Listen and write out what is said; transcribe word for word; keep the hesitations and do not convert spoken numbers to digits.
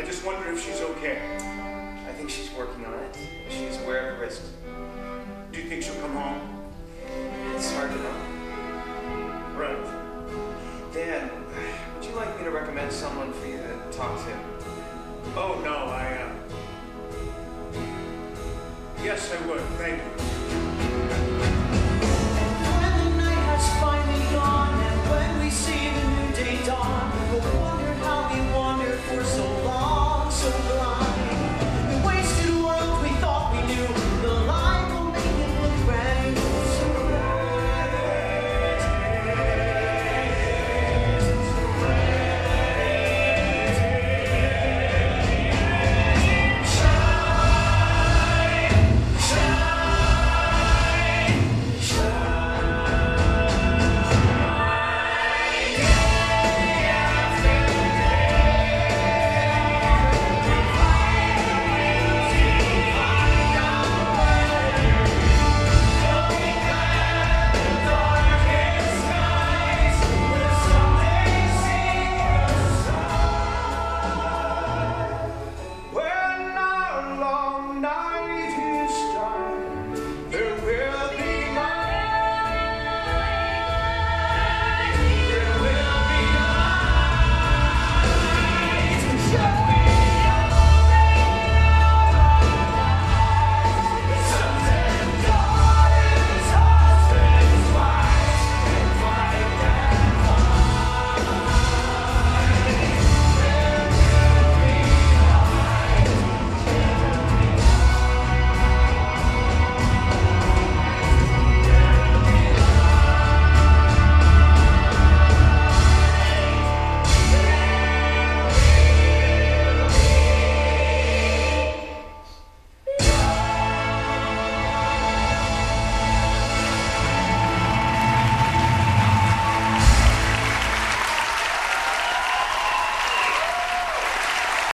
just wonder if she's okay. I think she's working on it. She's aware of the risks. Do you think she'll come home? It's hard to know. Right. Dan, would you like me to recommend someone for you to talk to? Oh, no, I, uh... Yes, I would. Thank you.